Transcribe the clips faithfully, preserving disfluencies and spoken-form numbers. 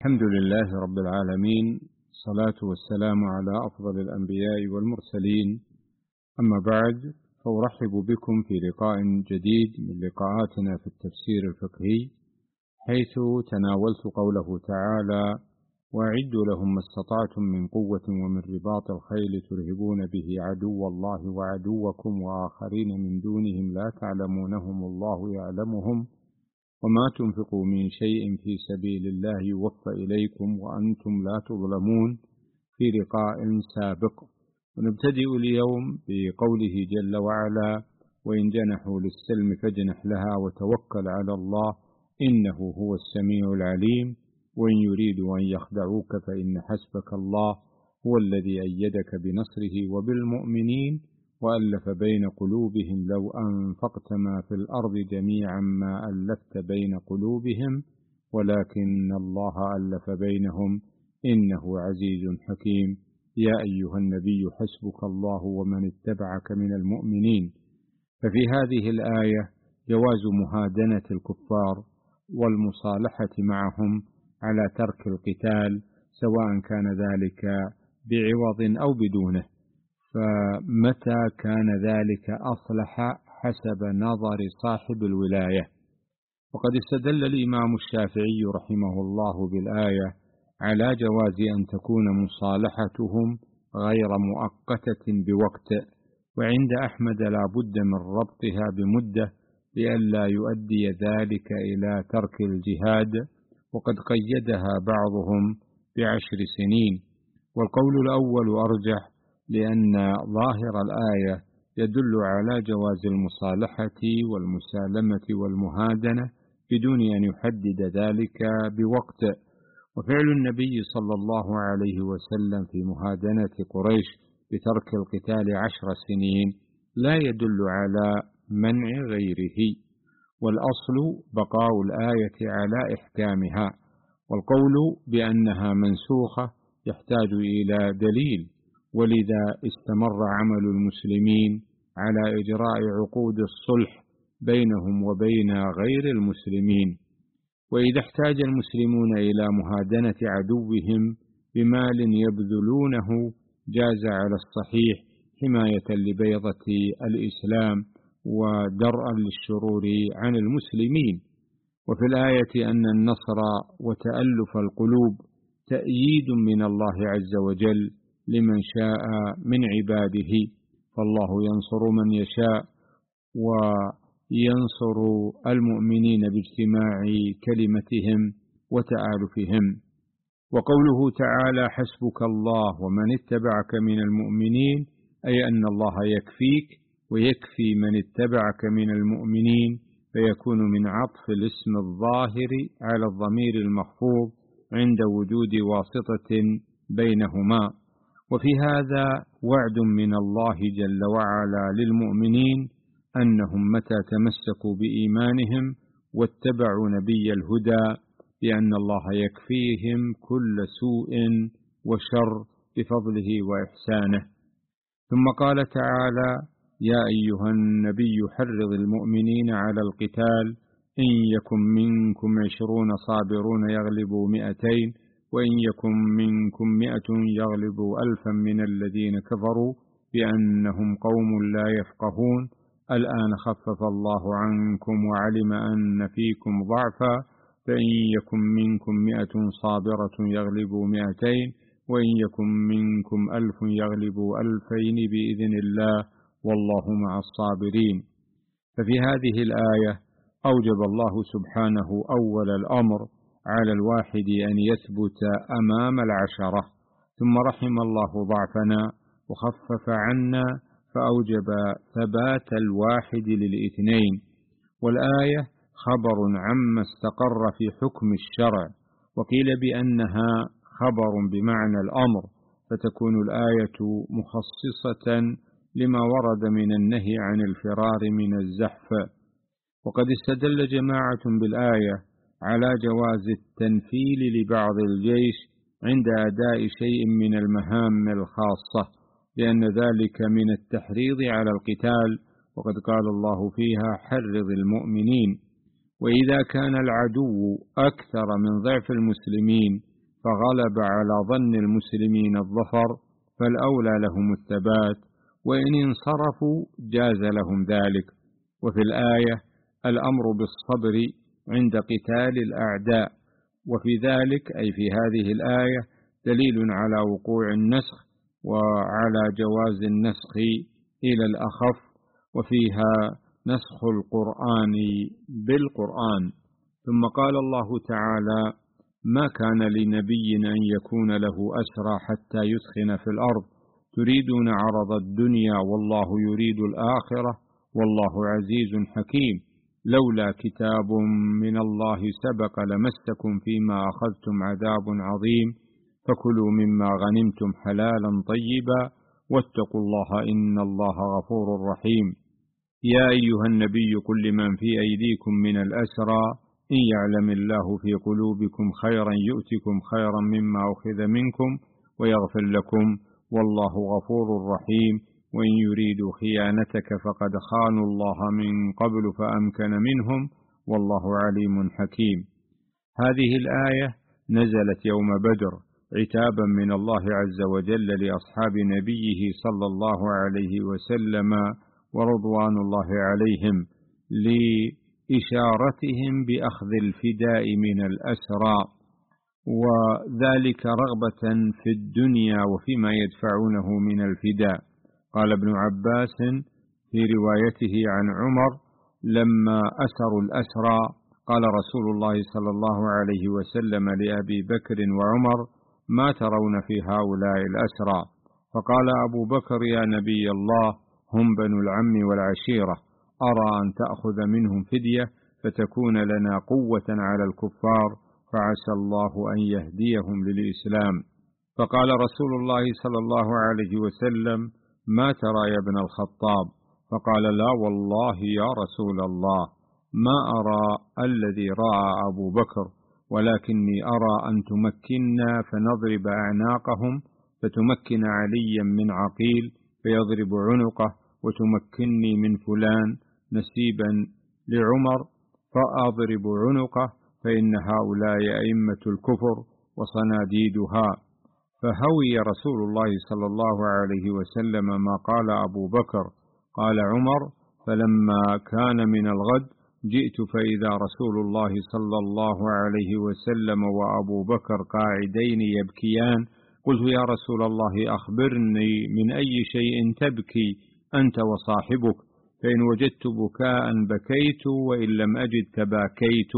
الحمد لله رب العالمين، الصلاة والسلام على أفضل الأنبياء والمرسلين. أما بعد، فأرحب بكم في لقاء جديد من لقاءاتنا في التفسير الفقهي، حيث تناولت قوله تعالى: وأعدوا لهم ما استطعتم من قوة ومن رباط الخيل ترهبون به عدو الله وعدوكم وآخرين من دونهم لا تعلمونهم الله يعلمهم وما تنفقوا من شيء في سبيل الله يوفى إليكم وأنتم لا تظلمون، في لقاء سابق. ونبتدئ اليوم بقوله جل وعلا: وإن جنحوا للسلم فاجنح لها وتوكل على الله إنه هو السميع العليم، وإن يريدوا أن يخدعوك فإن حسبك الله هو الذي أيدك بنصره وبالمؤمنين وألف بين قلوبهم لو أنفقت ما في الأرض جميعا ما ألفت بين قلوبهم ولكن الله ألف بينهم إنه عزيز حكيم. يا أيها النبي حسبك الله ومن اتبعك من المؤمنين. ففي هذه الآية جواز مهادنة الكفار والمصالحة معهم على ترك القتال، سواء كان ذلك بعوض أو بدونه، فمتى كان ذلك أصلح حسب نظر صاحب الولاية. وقد استدل الإمام الشافعي رحمه الله بالآية على جواز أن تكون مصالحتهم غير مؤقتة بوقت، وعند أحمد لا بد من ربطها بمدة لئلا يؤدي ذلك إلى ترك الجهاد، وقد قيدها بعضهم بعشر سنين. والقول الأول أرجح، لأن ظاهر الآية يدل على جواز المصالحة والمسالمة والمهادنة بدون أن يحدد ذلك بوقت. وفعل النبي صلى الله عليه وسلم في مهادنة قريش بترك القتال عشر سنين لا يدل على منع غيره، والأصل بقاء الآية على إحكامها، والقول بأنها منسوخة يحتاج إلى دليل، ولذا استمر عمل المسلمين على إجراء عقود الصلح بينهم وبين غير المسلمين. وإذا احتاج المسلمون إلى مهادنة عدوهم بمال يبذلونه جاز على الصحيح حماية لبيضة الإسلام ودرءا للشرور عن المسلمين. وفي الآية أن النصر وتألف القلوب تأييد من الله عز وجل لمن شاء من عباده، فالله ينصر من يشاء وينصر المؤمنين باجتماع كلمتهم وتآلفهم. وقوله تعالى: حسبك الله ومن اتبعك من المؤمنين، أي أن الله يكفيك ويكفي من اتبعك من المؤمنين، فيكون من عطف الاسم الظاهر على الضمير المخفوض عند وجود واسطة بينهما. وفي هذا وعد من الله جل وعلا للمؤمنين أنهم متى تمسكوا بإيمانهم واتبعوا نبي الهدى بأن الله يكفيهم كل سوء وشر بفضله وإحسانه. ثم قال تعالى: يا أيها النبي حرض المؤمنين على القتال إن يكن منكم عشرون صابرون يغلبوا مئتين وإن يكن منكم مئة يغلبوا ألفا من الذين كفروا بأنهم قوم لا يفقهون الآن خفف الله عنكم وعلم أن فيكم ضعفا فإن يكن منكم مئة صابرة يغلبوا مئتين وإن يكن منكم ألف يغلبوا ألفين بإذن الله والله مع الصابرين. ففي هذه الآية أوجب الله سبحانه أول الأمر على الواحد أن يثبت أمام العشرة، ثم رحم الله ضعفنا وخفف عنا فأوجب ثبات الواحد للاثنين. والآية خبر عما استقر في حكم الشرع، وقيل بأنها خبر بمعنى الأمر، فتكون الآية مخصصة لما ورد من النهي عن الفرار من الزحف. وقد استدل جماعة بالآية على جواز التنفيل لبعض الجيش عند أداء شيء من المهام الخاصة، لأن ذلك من التحريض على القتال، وقد قال الله فيها: حرض المؤمنين. وإذا كان العدو أكثر من ضعف المسلمين فغلب على ظن المسلمين الظفر فالأولى لهم الثبات، وإن انصرفوا جاز لهم ذلك. وفي الآية الأمر بالصبر عند قتال الأعداء، وفي ذلك أي في هذه الآية دليل على وقوع النسخ وعلى جواز النسخ إلى الأخف، وفيها نسخ القرآن بالقرآن. ثم قال الله تعالى: ما كان لنبي أن يكون له أسرى حتى يثخن في الأرض تريدون عرض الدنيا والله يريد الآخرة والله عزيز حكيم، لولا كتاب من الله سبق لمسكم فيما أخذتم عذاب عظيم، فكلوا مما غنمتم حلالا طيبا واتقوا الله إن الله غفور رحيم. يا أيها النبي قل لمن في أيديكم من الأسرى إن يعلم الله في قلوبكم خيرا يؤتكم خيرا مما أخذ منكم ويغفر لكم والله غفور رحيم، وإن يريدوا خيانتك فقد خانوا الله من قبل فأمكن منهم والله عليم حكيم. هذه الآية نزلت يوم بدر عتابا من الله عز وجل لأصحاب نبيه صلى الله عليه وسلم ورضوان الله عليهم لإشارتهم بأخذ الفداء من الأسرى، وذلك رغبة في الدنيا وفيما يدفعونه من الفداء. قال ابن عباس في روايته عن عمر لما أسروا الأسرى قال رسول الله صلى الله عليه وسلم لأبي بكر وعمر: ما ترون في هؤلاء الأسرى؟ فقال أبو بكر: يا نبي الله هم بنو العم والعشيرة، أرى أن تأخذ منهم فدية فتكون لنا قوة على الكفار، فعسى الله أن يهديهم للإسلام. فقال رسول الله صلى الله عليه وسلم: ما ترى يا ابن الخطاب؟ فقال: لا والله يا رسول الله ما أرى الذي رأى أبو بكر، ولكني أرى أن تمكننا فنضرب أعناقهم، فتمكن عليا من عقيل فيضرب عنقه، وتمكنني من فلان نسيبا لعمر فأضرب عنقه، فإن هؤلاء أئمة الكفر وصناديدها. فهوي رسول الله صلى الله عليه وسلم ما قال أبو بكر. قال عمر: فلما كان من الغد جئت فإذا رسول الله صلى الله عليه وسلم وأبو بكر قاعدين يبكيان، قلت: يا رسول الله أخبرني من أي شيء تبكي أنت وصاحبك، فإن وجدت بكاء بكيت وإن لم أجد تباكيت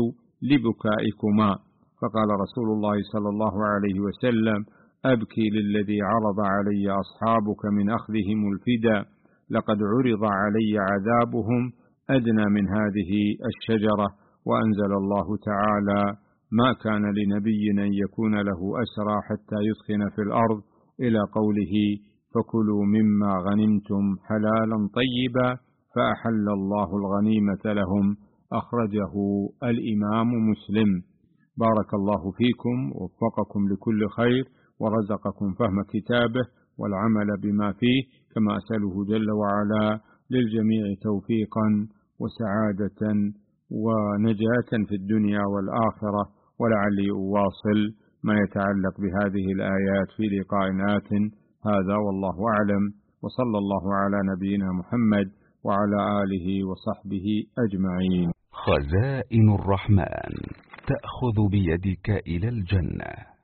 لبكائكما. فقال رسول الله صلى الله عليه وسلم: أبكي للذي عرض علي أصحابك من أخذهم الفدا، لقد عرض علي عذابهم أدنى من هذه الشجرة. وأنزل الله تعالى: ما كان لنبي أن يكون له أسرى حتى يثخن في الأرض، إلى قوله: فكلوا مما غنمتم حلالا طيبا فأحل الله الغنيمة لهم، أخرجه الإمام مسلم. بارك الله فيكم ووفقكم لكل خير ورزقكم فهم كتابه والعمل بما فيه، كما أسأله جل وعلا للجميع توفيقا وسعادة ونجاة في الدنيا والآخرة. ولعلي أواصل ما يتعلق بهذه الآيات في لقاء آت. هذا والله أعلم، وصلى الله على نبينا محمد وعلى آله وصحبه أجمعين. خزائن الرحمن تأخذ بيدك إلى الجنة.